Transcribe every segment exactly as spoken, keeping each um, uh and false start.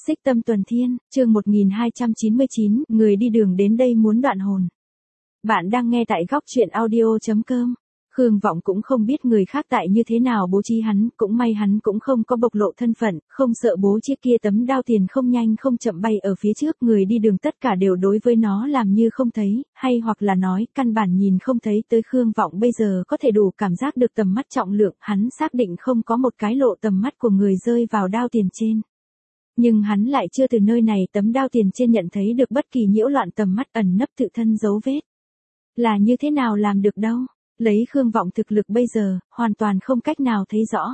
Xích Tâm Tuần Thiên, chương một nghìn hai trăm chín mươi chín, người đi đường đến đây muốn đoạn hồn. Bạn đang nghe tại góc truyện audio chấm com. Khương Vọng cũng không biết người khác tại như thế nào bố trí hắn, cũng may hắn cũng không có bộc lộ thân phận, không sợ bố chiếc kia tấm đao tiền không nhanh không chậm bay ở phía trước, người đi đường tất cả đều đối với nó làm như không thấy, hay hoặc là nói, căn bản nhìn không thấy tới. Khương Vọng bây giờ có thể đủ cảm giác được tầm mắt trọng lượng, hắn xác định không có một cái lộ tầm mắt của người rơi vào đao tiền trên. Nhưng hắn lại chưa từ nơi này tấm đao tiền trên nhận thấy được bất kỳ nhiễu loạn tầm mắt ẩn nấp tự thân dấu vết. Là như thế nào làm được đâu? Lấy Khương Vọng thực lực bây giờ, hoàn toàn không cách nào thấy rõ.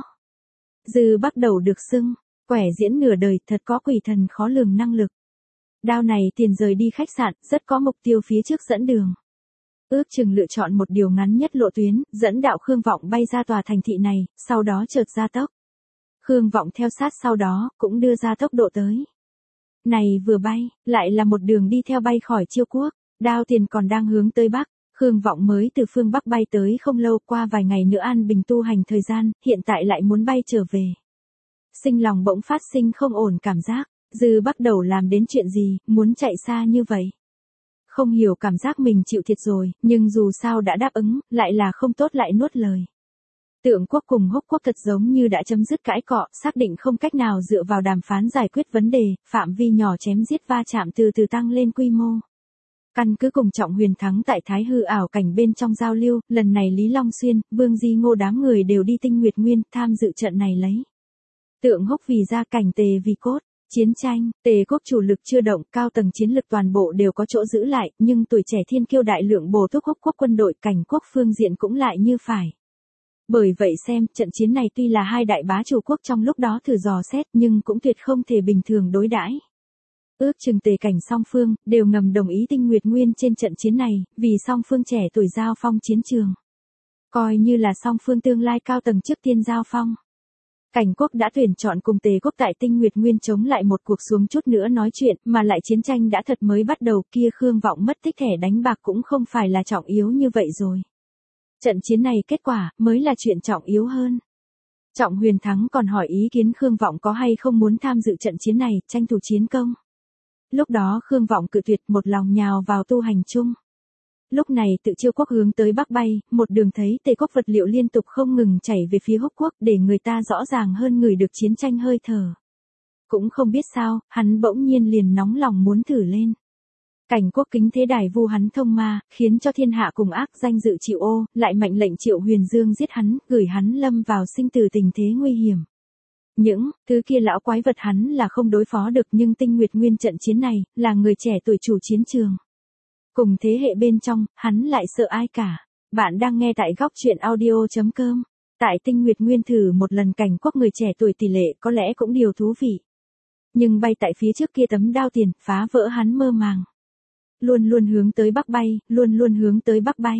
Dư bắt đầu được xưng, quẻ diễn nửa đời thật có quỷ thần khó lường năng lực. Đao này tiền rời đi khách sạn, rất có mục tiêu phía trước dẫn đường. Ước chừng lựa chọn một điều ngắn nhất lộ tuyến, dẫn đạo Khương Vọng bay ra tòa thành thị này, sau đó chợt gia tốc. Khương Vọng theo sát sau đó, cũng đưa ra tốc độ tới. Này vừa bay, lại là một đường đi theo bay khỏi Chiêu Quốc, đao tiền còn đang hướng tới Bắc. Khương Vọng mới từ phương Bắc bay tới không lâu, qua vài ngày nữa an bình tu hành thời gian, hiện tại lại muốn bay trở về. Sinh lòng bỗng phát sinh không ổn cảm giác, Dư bắt đầu làm đến chuyện gì, muốn chạy xa như vậy. Không hiểu cảm giác mình chịu thiệt rồi, nhưng dù sao đã đáp ứng, lại là không tốt lại nuốt lời. Tượng Quốc cùng Húc Quốc thật giống như đã chấm dứt cãi cọ, xác định không cách nào dựa vào đàm phán giải quyết vấn đề, phạm vi nhỏ chém giết va chạm từ từ tăng lên quy mô. Căn cứ cùng Trọng Huyền thắng tại Thái Hư ảo cảnh bên trong giao lưu, lần này Lý Long Xuyên, Vương Di Ngô đám người đều đi Tinh Nguyệt Nguyên tham dự trận này lấy. Tượng Húc vì gia cảnh, Tề vì cốt, chiến tranh, Tề quốc chủ lực chưa động, cao tầng chiến lực toàn bộ đều có chỗ giữ lại, nhưng tuổi trẻ thiên kiêu đại lượng bổ túc Húc quốc quân đội, Cảnh quốc phương diện cũng lại như phải. Bởi vậy xem, trận chiến này tuy là hai đại bá chủ quốc trong lúc đó thử dò xét, nhưng cũng tuyệt không thể bình thường đối đãi. Ước chừng Tề Cảnh song phương, đều ngầm đồng ý Tinh Nguyệt Nguyên trên trận chiến này, vì song phương trẻ tuổi giao phong chiến trường. Coi như là song phương tương lai cao tầng trước tiên giao phong. Cảnh quốc đã tuyển chọn cùng Tề quốc tại Tinh Nguyệt Nguyên chống lại một cuộc xuống chút nữa nói chuyện, mà lại chiến tranh đã thật mới bắt đầu kia. Khương Vọng mất tích thẻ đánh bạc cũng không phải là trọng yếu như vậy rồi. Trận chiến này kết quả, mới là chuyện trọng yếu hơn. Trọng Huyền thắng còn hỏi ý kiến Khương Vọng có hay không muốn tham dự trận chiến này, tranh thủ chiến công. Lúc đó Khương Vọng cự tuyệt, một lòng nhào vào tu hành chung. Lúc này tự Chiêu Quốc hướng tới Bắc bay, một đường thấy Tề quốc vật liệu liên tục không ngừng chảy về phía Húc quốc, để người ta rõ ràng hơn người được chiến tranh hơi thở. Cũng không biết sao, hắn bỗng nhiên liền nóng lòng muốn thử lên. Cảnh quốc kính thế đài vu hắn thông ma, khiến cho thiên hạ cùng ác danh dự chịu ô, lại mệnh lệnh Triệu Huyền Dương giết hắn, gửi hắn lâm vào sinh tử tình thế nguy hiểm. Những thứ kia lão quái vật hắn là không đối phó được, nhưng Tinh Nguyệt Nguyên trận chiến này, là người trẻ tuổi chủ chiến trường. Cùng thế hệ bên trong, hắn lại sợ ai cả. Bạn đang nghe tại góc truyện audio chấm com. Tại Tinh Nguyệt Nguyên thử một lần Cảnh quốc người trẻ tuổi tỷ lệ có lẽ cũng điều thú vị. Nhưng bay tại phía trước kia tấm đao tiền, phá vỡ hắn mơ màng. Luôn luôn hướng tới Bắc bay, luôn luôn hướng tới Bắc bay.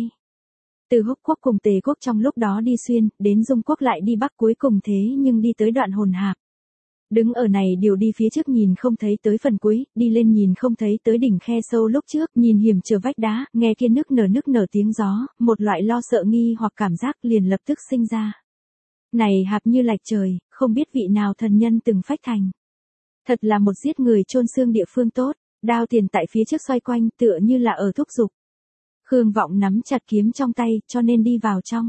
Từ Húc quốc cùng Tề quốc trong lúc đó đi xuyên, đến Dung quốc lại đi Bắc, cuối cùng thế nhưng đi tới đoạn hồn hạp. Đứng ở này điều đi phía trước nhìn không thấy tới phần cuối, đi lên nhìn không thấy tới đỉnh khe sâu lúc trước, nhìn hiểm trở vách đá, nghe kia nức nở nức nở tiếng gió, một loại lo sợ nghi hoặc cảm giác liền lập tức sinh ra. Này hạp như lạch trời, không biết vị nào thần nhân từng phách thành. Thật là một giết người chôn xương địa phương tốt, đao tiền tại phía trước xoay quanh tựa như là ở thúc giục. Khương Vọng nắm chặt kiếm trong tay, cho nên đi vào trong.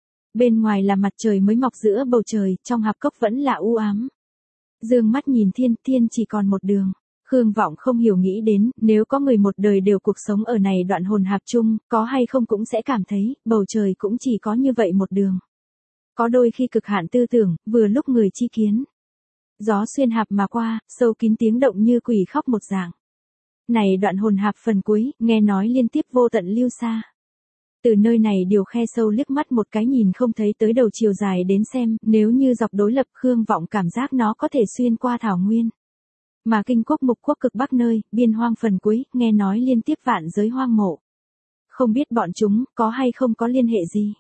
Bên ngoài là mặt trời mới mọc giữa bầu trời, trong hạp cốc vẫn là u ám. Dương mắt nhìn thiên, thiên chỉ còn một đường. Khương Vọng không hiểu nghĩ đến, nếu có người một đời đều cuộc sống ở này đoạn hồn hạp chung, có hay không cũng sẽ cảm thấy, bầu trời cũng chỉ có như vậy một đường. Có đôi khi cực hạn tư tưởng, vừa lúc người chi kiến. Gió xuyên hạp mà qua, sâu kín tiếng động như quỷ khóc một dạng. Này đoạn hồn hạp phần cuối, nghe nói liên tiếp vô tận lưu xa. Từ nơi này điều khe sâu liếc mắt một cái nhìn không thấy tới đầu chiều dài đến xem, nếu như dọc đối lập Khương Vọng cảm giác nó có thể xuyên qua thảo nguyên. Mà Kinh quốc Mục quốc cực bắc nơi, biên hoang phần cuối, nghe nói liên tiếp vạn giới hoang mộ. Không biết bọn chúng, có hay không có liên hệ gì.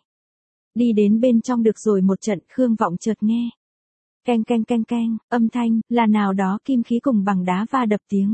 Đi đến bên trong được rồi một trận, Khương Vọng chợt nghe. Keng keng keng keng, âm thanh, là nào đó kim khí cùng bằng đá va đập tiếng.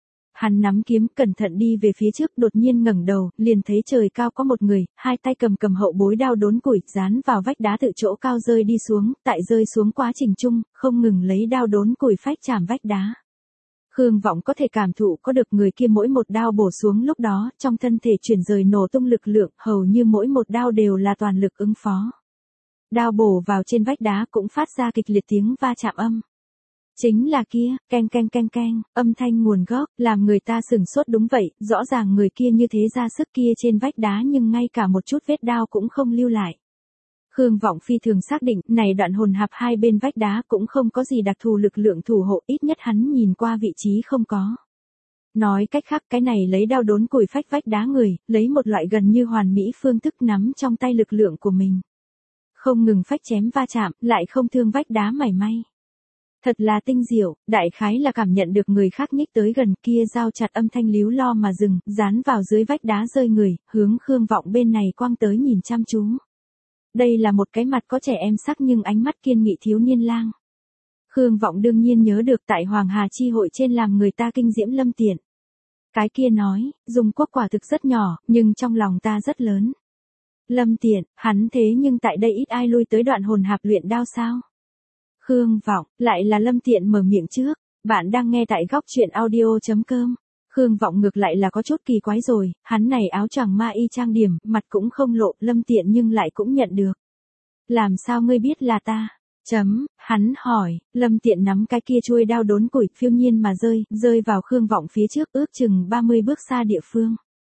Hắn nắm kiếm cẩn thận đi về phía trước, đột nhiên ngẩng đầu, liền thấy trời cao có một người, hai tay cầm cầm hậu bối đao đốn củi, dán vào vách đá tự chỗ cao rơi đi xuống, tại rơi xuống quá trình chung, không ngừng lấy đao đốn củi phách chạm vách đá. Khương Vọng có thể cảm thụ có được người kia mỗi một đao bổ xuống lúc đó, trong thân thể chuyển rời nổ tung lực lượng, hầu như mỗi một đao đều là toàn lực ứng phó. Đao bổ vào trên vách đá cũng phát ra kịch liệt tiếng va chạm âm. Chính là kia, keng keng keng keng, âm thanh nguồn gốc, làm người ta sửng sốt đúng vậy, rõ ràng người kia như thế ra sức kia trên vách đá nhưng ngay cả một chút vết đao cũng không lưu lại. Khương Vọng phi thường xác định, này đoạn hồn hạp hai bên vách đá cũng không có gì đặc thù lực lượng thủ hộ, ít nhất hắn nhìn qua vị trí không có. Nói cách khác, cái này lấy đao đốn củi phách vách đá người, lấy một loại gần như hoàn mỹ phương thức nắm trong tay lực lượng của mình. Không ngừng phách chém va chạm, lại không thương vách đá mảy may. Thật là tinh diệu, đại khái là cảm nhận được người khác nhích tới gần kia dao chặt âm thanh líu lo mà dừng, dán vào dưới vách đá rơi người, hướng Khương Vọng bên này quang tới nhìn chăm chú. Đây là một cái mặt có trẻ em sắc nhưng ánh mắt kiên nghị thiếu niên lang. Khương Vọng đương nhiên nhớ được tại Hoàng Hà chi hội trên làm người ta kinh diễm Lâm Tiện. Cái kia nói, Dung Quốc quả thực rất nhỏ, nhưng trong lòng ta rất lớn. Lâm Tiện, hắn thế nhưng tại đây ít ai lui tới đoạn hồn hạp luyện đao sao? Khương Vọng, lại là Lâm Tiện mở miệng trước, bạn đang nghe tại góc truyện audio chấm com. Khương Vọng ngược lại là có chút kỳ quái rồi, hắn này áo choàng ma y trang điểm, mặt cũng không lộ, Lâm Tiện nhưng lại cũng nhận được. Làm sao ngươi biết là ta? Chấm, hắn hỏi, Lâm Tiện nắm cái kia chuôi đao đốn củi, phiêu nhiên mà rơi, rơi vào Khương Vọng phía trước ước chừng ba mươi bước xa địa phương.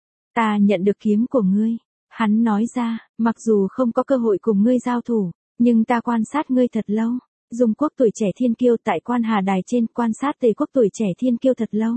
Ta nhận được kiếm của ngươi. Hắn nói ra, mặc dù không có cơ hội cùng ngươi giao thủ, nhưng ta quan sát ngươi thật lâu. Dung Quốc tuổi trẻ thiên kiêu tại Quan Hà Đài trên quan sát Tề Quốc tuổi trẻ thiên kiêu thật lâu.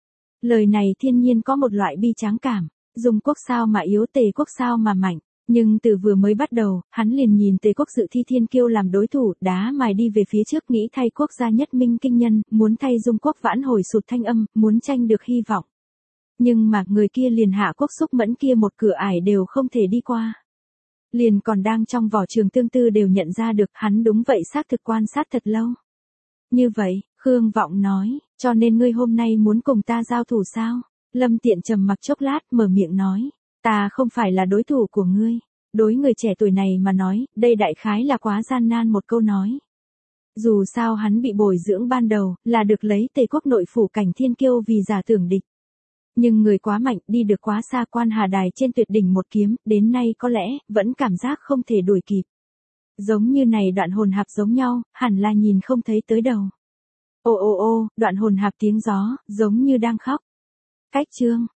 Lời này thiên nhiên có một loại bi tráng cảm, Dung Quốc sao mà yếu Tề Quốc sao mà mạnh, nhưng từ vừa mới bắt đầu, hắn liền nhìn Tề Quốc dự thi thiên kiêu làm đối thủ, đá mài đi về phía trước nghĩ thay quốc gia nhất minh kinh nhân, muốn thay Dung Quốc vãn hồi sụt thanh âm, muốn tranh được hy vọng. Nhưng mà người kia liền hạ quốc xúc mẫn kia một cửa ải đều không thể đi qua. Liền còn đang trong vỏ trường tương tư đều nhận ra được hắn đúng vậy xác thực quan sát thật lâu. Như vậy, Khương Vọng nói, cho nên ngươi hôm nay muốn cùng ta giao thủ sao? Lâm Tiện trầm mặc chốc lát mở miệng nói, ta không phải là đối thủ của ngươi. Đối người trẻ tuổi này mà nói, đây đại khái là quá gian nan một câu nói. Dù sao hắn bị bồi dưỡng ban đầu, là được lấy Tề Quốc nội phủ cảnh thiên kiêu vì giả tưởng địch. Nhưng người quá mạnh, đi được quá xa Quan Hà Đài trên tuyệt đỉnh một kiếm, đến nay có lẽ, vẫn cảm giác không thể đuổi kịp. Giống như này đoạn hồn hạp giống nhau, hẳn là nhìn không thấy tới đầu. Ô ô ô, đoạn hồn hạp tiếng gió, giống như đang khóc. Cách chương.